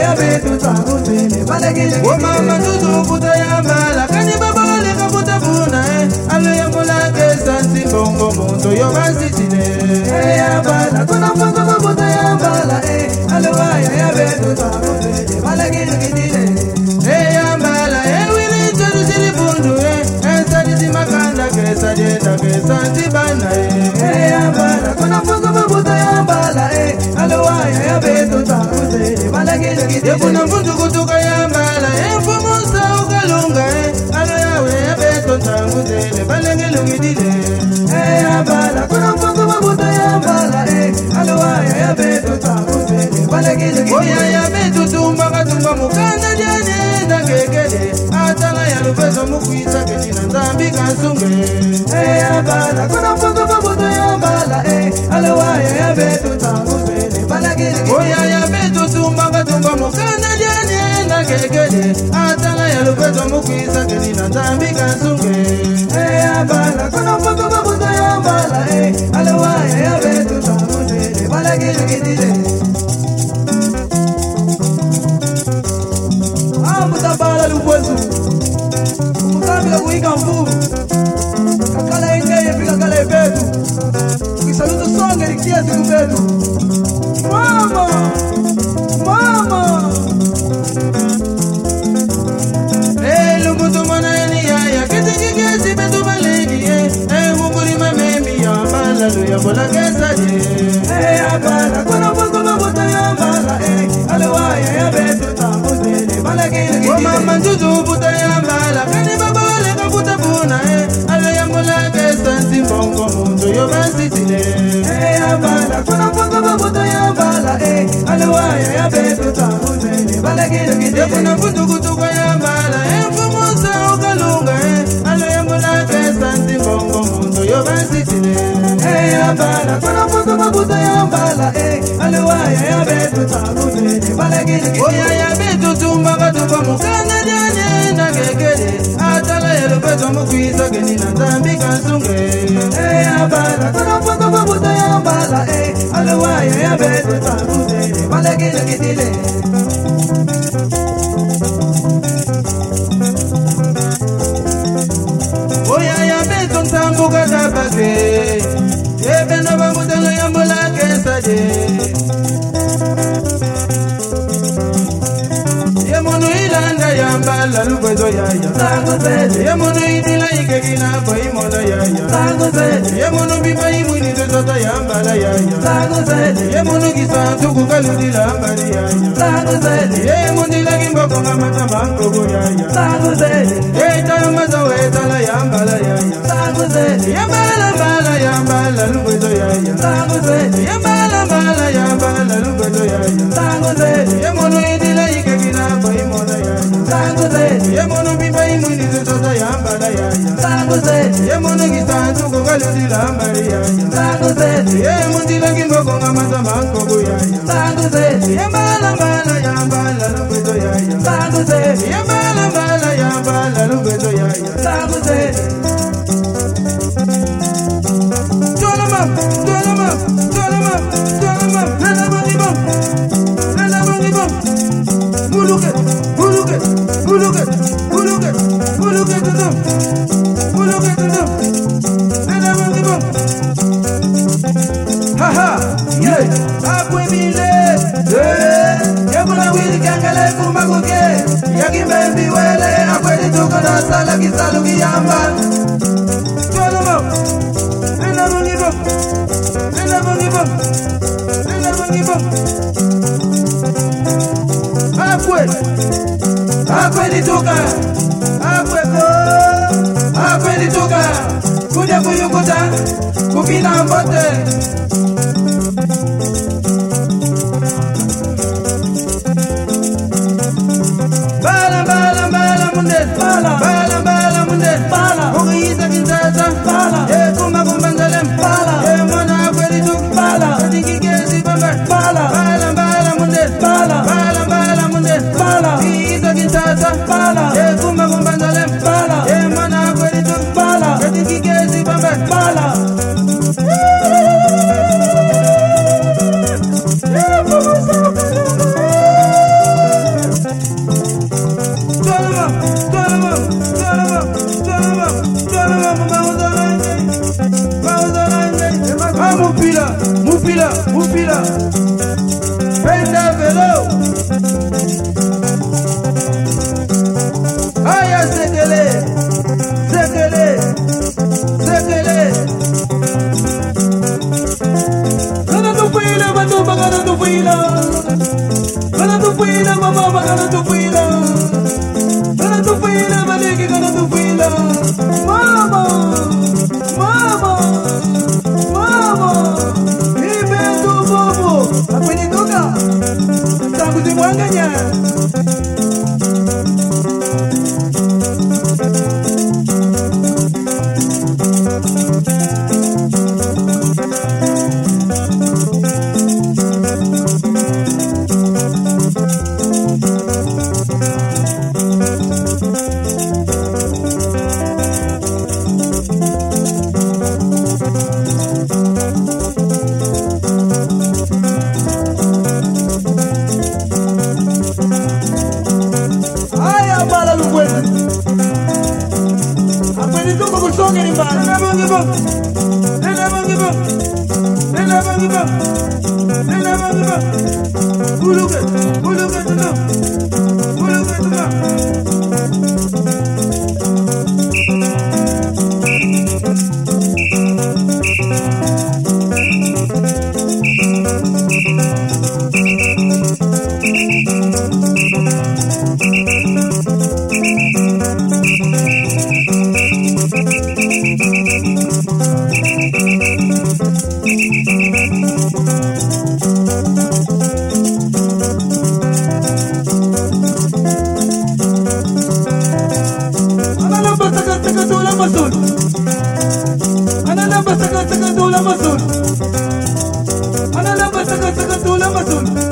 ya betu tangutele balagile o mama tutu puta ya mbala kani babole kaputa buna alo ya mula ke santi bongo mondo yo basitine ya bala kuna bongo puta ya mbala alo ya betu tangutele balagile gidile ya mbala wili tadu sili bundu sadi si makanda ke sajeta ke santi bana ya bala kuna bongo puta ya mbala alo ya betu tangutele balagile gidile kuna bundu kutuka ya mbala fumusa ukalunga alo yawe ya betu tangutele balagile gidile ya bala kuna bongo puta ya mbala alo ya betu tangutele balagile gidile ya betu tumba katumba mukanda jane na kekele atala ya lupezo mukuita kenina nzambi kansunge ya bala kuna bongo puta ya mbala alo ya betu tangutele balagile gidile ya betu tumba katumba mukanda jane na kekele atala ya lupezo mukuita kenina nzambi kansunge ya bala kuna bongo puta ya mbala alo ya betu tangutele balagile gidile mutabala lukwezu umutamila kuika mvuvu kakala engeye pika kala ebetu ukisalutu songe likia siku betu mama lumutu mwana eni yaya kitikikesi betu balegi mukuri mamemi ya mbala luya bola kesaje ya bala kuna bongo puta ya mbala alewaya ya betu tangutele balagile gidile mama ntutu puta ya mbala kani babole kaputa buna ale ya mula ke santi bongo mondo yo basitile ya bala kuna bongo puta ya mbala alewaya ya betu tangutele balagile gidile kuna bundu kutuka ya mbala fumusa ukalunga ale ya mula ke santi bongo mondo yo basitile ya bala kuna bongo puta ya mbala alewaya ya betu tangutele balagile gidile ya betu tumba katumba mukanda jane na kekele atala ya lupezo mukuita kenina nzambi kansunge ya bala kuna bongo puta ya mbala alewaya ya betu tangutele balagile gidile ya betu ntambuka tabake yebeno bamutelo ya mbula kesaje yemunu ilanda ya mbala lukwezo yaya tangutele yemunu idila ikekina paimola yaya tangutele yemunu biba imwini zezota ya mbala yaya tangutele yemunu kisantuku kaludila mbali yaya tangutele yemundila kimboko ngamata mangogo yaya tangutele yetayo maza wetala ya mbala yaya tangutele ya mbala lukwezo yaya tangutele ya mbala lukwezo yaya tangutele yemunu idila ikekina paimola yaya tangutele yemunu biba imwini zezota ya mbala yaya tangutele yemunu kisantuku kaludila mbali yaya tangutele yemundila kimboko ngamata mangogo yaya tangutele ya mbala lukwezo yaya tangutele ya mbala lukwezo yaya tangutele Akwelituka kuja kuyukuta kupina mbote bala munde bala munde ugiita kinzaza kumba kumba nzalem mona akwelituka bala atikikezi bamba bala munde bala munde ugiita kinzaza kumba kumba nzalem mona akwelituka bala atikikezi bamba Upila, Penda Velo. Aya Sekele, Sekele, Sekele. Gana tupila, Batuba, gana tupila. Gana tupila, Mama, gana tupila. Gana tupila, Maliki, gana tupila. Mama, Mama, Mama. Ibe tu bobo, apeni toka. Tangu timwanganya. Ana lamba saka tula masul.